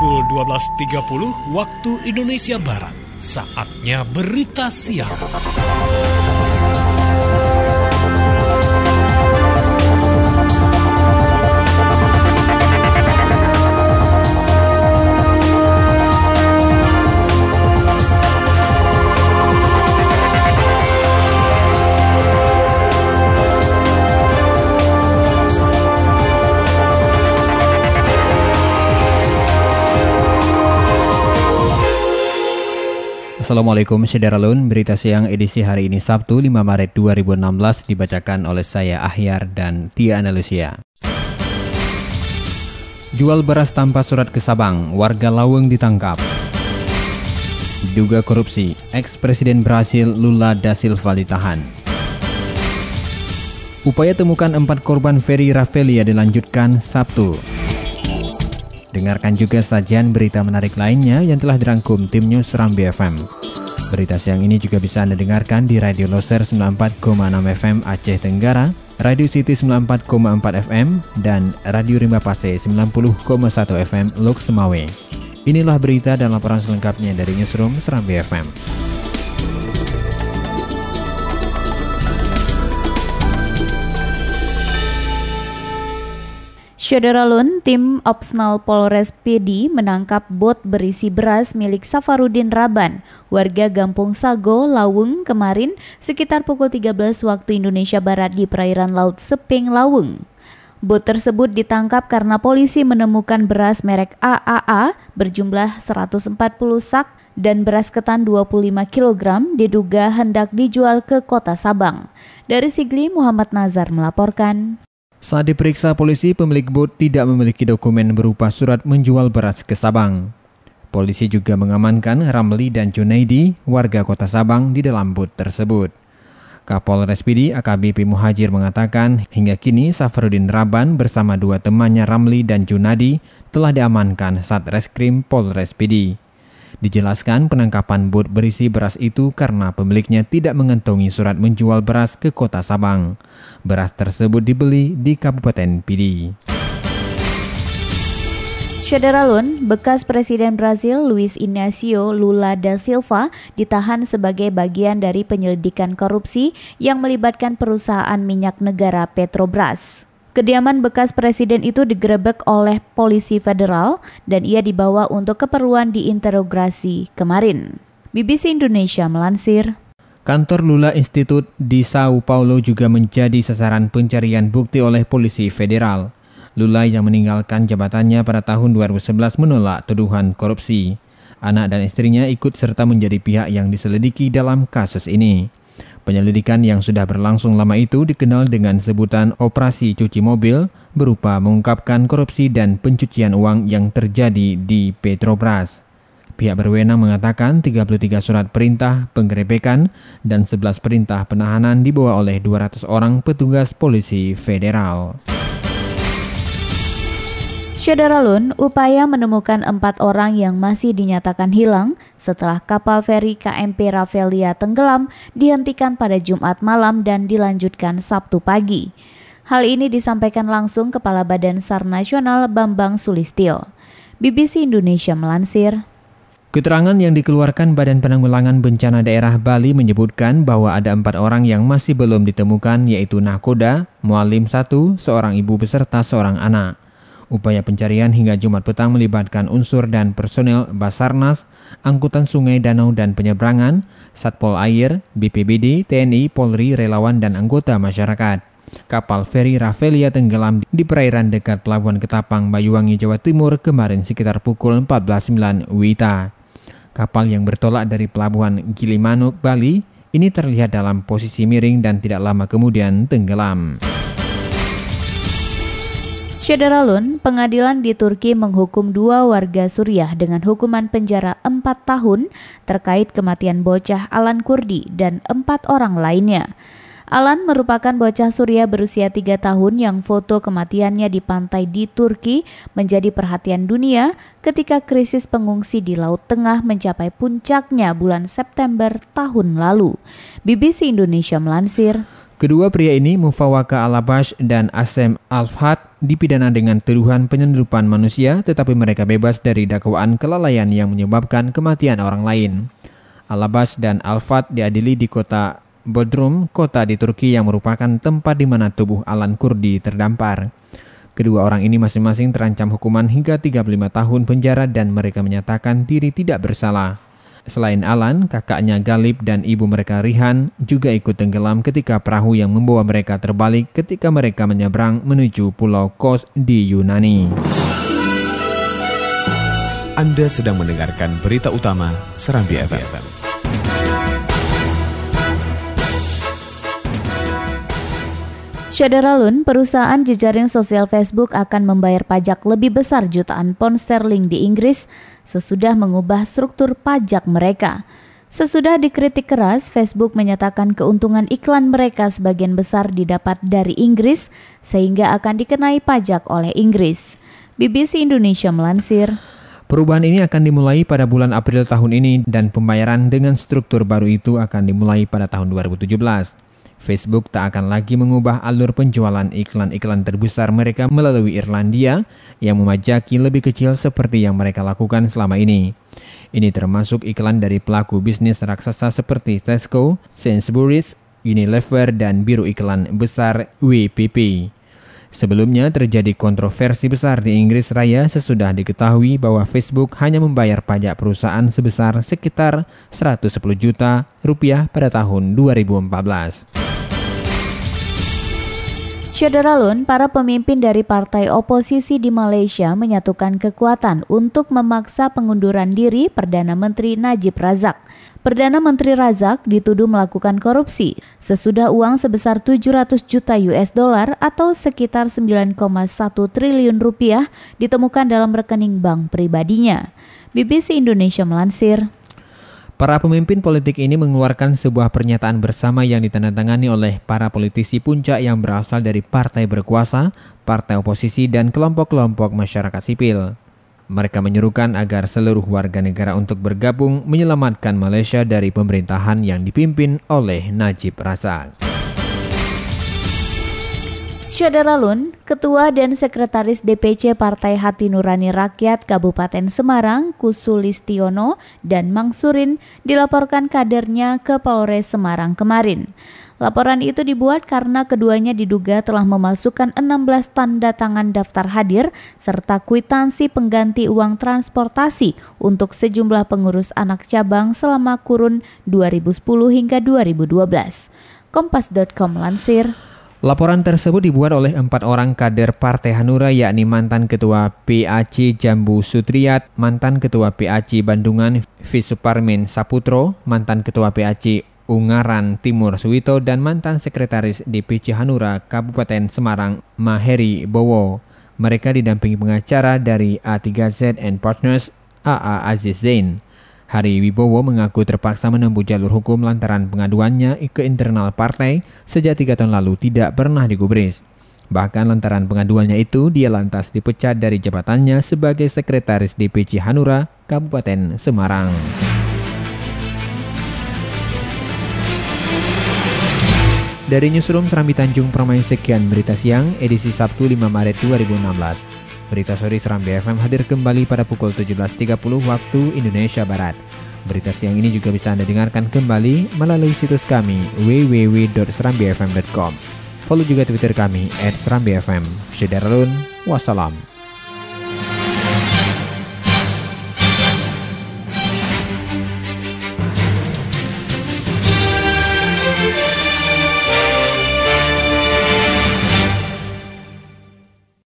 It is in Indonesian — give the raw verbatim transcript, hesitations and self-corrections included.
pukul dua belas tiga puluh waktu Indonesia Barat. Saatnya berita siang. Assalamualaikum Syederalun, berita siang edisi hari ini Sabtu lima Maret dua ribu enam belas dibacakan oleh saya Ahyar dan Tia Analusia. Jual beras tanpa surat ke Sabang, warga Laweng ditangkap. Diduga korupsi, ex-presiden Brasil Lula da Silva ditahan. Upaya temukan empat korban Ferry Rafelia dilanjutkan Sabtu. Dengarkan juga sajian berita menarik lainnya yang telah dirangkum tim News Rambi F M. Berita siang ini juga bisa Anda dengarkan di Radio Loser sembilan puluh empat koma enam F M Aceh Tenggara, Radio City sembilan puluh empat koma empat F M, dan Radio Rimba Pase sembilan puluh koma satu F M Lok Semawe. Inilah berita dan laporan selengkapnya dari Newsroom Serambi F M. Syederalun, tim Opsnal Polres P D menangkap bot berisi beras milik Safarudin Raban, warga Gampung Sago, Laweng kemarin sekitar pukul tiga belas waktu Indonesia Barat di perairan Laut Seping, Laweng. Bot tersebut ditangkap karena polisi menemukan beras merek A A A berjumlah seratus empat puluh sak dan beras ketan dua puluh lima kilogram diduga hendak dijual ke Kota Sabang. Dari Sigli, Muhammad Nazar melaporkan. Saat diperiksa polisi, pemilik bot tidak memiliki dokumen berupa surat menjual beras ke Sabang. Polisi juga mengamankan Ramli dan Junaidi, warga Kota Sabang, di dalam bot tersebut. Kapolres P D A K B P Muhajir mengatakan hingga kini Safarudin Raban bersama dua temannya Ramli dan Junadi telah diamankan Satreskrim Polres P D. Dijelaskan penangkapan bot berisi beras itu karena pemiliknya tidak mengantongi surat menjual beras ke Kota Sabang. Beras tersebut dibeli di Kabupaten P D. Syederalun, bekas Presiden Brasil Luiz Inácio Lula da Silva ditahan sebagai bagian dari penyelidikan korupsi yang melibatkan perusahaan minyak negara Petrobras. Kediaman bekas presiden itu digerebek oleh polisi federal dan ia dibawa untuk keperluan diinterogasi kemarin. B B C Indonesia melansir. Kantor Lula Institute di Sao Paulo juga menjadi sasaran pencarian bukti oleh polisi federal. Lula yang meninggalkan jabatannya pada tahun dua ribu sebelas menolak tuduhan korupsi. Anak dan istrinya ikut serta menjadi pihak yang diselidiki dalam kasus ini. Penyelidikan yang sudah berlangsung lama itu dikenal dengan sebutan Operasi Cuci Mobil, berupa mengungkapkan korupsi dan pencucian uang yang terjadi di Petrobras. Pihak berwenang mengatakan tiga puluh tiga surat perintah penggerebekan dan sebelas perintah penahanan dibawa oleh dua ratus orang petugas polisi federal. Syederalun, upaya menemukan empat orang yang masih dinyatakan hilang setelah kapal feri K M P Rafelia tenggelam dihentikan pada Jumat malam dan dilanjutkan Sabtu pagi. Hal ini disampaikan langsung Kepala Badan S A R Nasional Bambang Sulistyo. B B C Indonesia melansir. Keterangan yang dikeluarkan Badan Penanggulangan Bencana Daerah Bali menyebutkan bahwa ada empat orang yang masih belum ditemukan, yaitu nahkoda, mualim satu, seorang ibu beserta seorang anak. Upaya pencarian hingga Jumat petang melibatkan unsur dan personel Basarnas, Angkutan Sungai, Danau, dan Penyeberangan, Satpol Air, B P B D, T N I, Polri, relawan, dan anggota masyarakat. Kapal feri Rafelia tenggelam di perairan dekat Pelabuhan Ketapang, Banyuwangi, Jawa Timur kemarin sekitar pukul empat belas sembilan W I T A. Kapal yang bertolak dari Pelabuhan Gilimanuk, Bali, ini terlihat dalam posisi miring dan tidak lama kemudian tenggelam. Syederalun, pengadilan di Turki menghukum dua warga Suriah dengan hukuman penjara empat tahun terkait kematian bocah Alan Kurdi dan empat orang lainnya. Alan merupakan bocah Suriah berusia tiga tahun yang foto kematiannya di pantai di Turki menjadi perhatian dunia ketika krisis pengungsi di Laut Tengah mencapai puncaknya bulan September tahun lalu. B B C Indonesia melansir, kedua pria ini, Mufawaka Alabash dan Asem Alfat, dipidana dengan tuduhan penyelundupan manusia, tetapi mereka bebas dari dakwaan kelalaian yang menyebabkan kematian orang lain. Alabash dan Alfat diadili di kota Bodrum, kota di Turki yang merupakan tempat di mana tubuh Alan Kurdi terdampar. Kedua orang ini masing-masing terancam hukuman hingga tiga puluh lima tahun penjara dan mereka menyatakan diri tidak bersalah. Selain Alan, kakaknya Galib dan ibu mereka Rihan juga ikut tenggelam ketika perahu yang membawa mereka terbalik ketika mereka menyeberang menuju Pulau Kos di Yunani. Anda sedang mendengarkan berita utama Serambi F M. Syadaralun, perusahaan jejaring sosial Facebook akan membayar pajak lebih besar jutaan pound sterling di Inggris sesudah mengubah struktur pajak mereka. Sesudah dikritik keras, Facebook menyatakan keuntungan iklan mereka sebagian besar didapat dari Inggris sehingga akan dikenai pajak oleh Inggris. B B C Indonesia melansir, perubahan ini akan dimulai pada bulan April tahun ini dan pembayaran dengan struktur baru itu akan dimulai pada tahun dua ribu tujuh belas. Facebook tak akan lagi mengubah alur penjualan iklan-iklan terbesar mereka melalui Irlandia yang memajaki lebih kecil seperti yang mereka lakukan selama ini. Ini termasuk iklan dari pelaku bisnis raksasa seperti Tesco, Sainsbury's, Unilever, dan biru iklan besar W P P. Sebelumnya terjadi kontroversi besar di Inggris Raya sesudah diketahui bahwa Facebook hanya membayar pajak perusahaan sebesar sekitar seratus sepuluh juta rupiah pada tahun dua ribu empat belas. Syadaralun, para pemimpin dari partai oposisi di Malaysia menyatukan kekuatan untuk memaksa pengunduran diri Perdana Menteri Najib Razak. Perdana Menteri Razak dituduh melakukan korupsi sesudah uang sebesar tujuh ratus juta U S dollar atau sekitar sembilan koma satu triliun rupiah ditemukan dalam rekening bank pribadinya. B B C Indonesia melansir, para pemimpin politik ini mengeluarkan sebuah pernyataan bersama yang ditandatangani oleh para politisi puncak yang berasal dari partai berkuasa, partai oposisi, dan kelompok-kelompok masyarakat sipil. Mereka menyerukan agar seluruh warga negara untuk bergabung menyelamatkan Malaysia dari pemerintahan yang dipimpin oleh Najib Razak. Syadaralun, Ketua dan Sekretaris D P C Partai Hati Nurani Rakyat Kabupaten Semarang, Kusulistiono dan Mangsurin dilaporkan kadernya ke Polres Semarang kemarin. Laporan itu dibuat karena keduanya diduga telah memasukkan enam belas tanda tangan daftar hadir serta kwitansi pengganti uang transportasi untuk sejumlah pengurus anak cabang selama kurun dua ribu sepuluh hingga dua ribu dua belas. Kompas titik com lansir, laporan tersebut dibuat oleh empat orang kader Partai Hanura, yakni mantan Ketua P A C Jambu Sutriyat, mantan Ketua P A C Bandungan Visuparmin Saputro, mantan Ketua P A C Ungaran Timur Suwito, dan mantan Sekretaris D P C Hanura Kabupaten Semarang Maheri Bowo. Mereka didampingi pengacara dari A tiga Z and Partners A A Aziz Zain. Hari Wibowo mengaku terpaksa menempuh jalur hukum lantaran pengaduannya ke internal partai sejak tiga tahun lalu tidak pernah digubris. Bahkan lantaran pengaduannya itu, dia lantas dipecat dari jabatannya sebagai Sekretaris D P C Hanura Kabupaten Semarang. Dari Newsroom Serambi Tanjung Permai, sekian berita siang edisi Sabtu lima Maret dua ribu enam belas. Berita sore Serambi F M hadir kembali pada pukul tujuh belas tiga puluh waktu Indonesia Barat. Berita siang ini juga bisa Anda dengarkan kembali melalui situs kami w w w dot serambi f m dot com. Follow juga Twitter kami at serambi f m. Syadaralun, wassalam.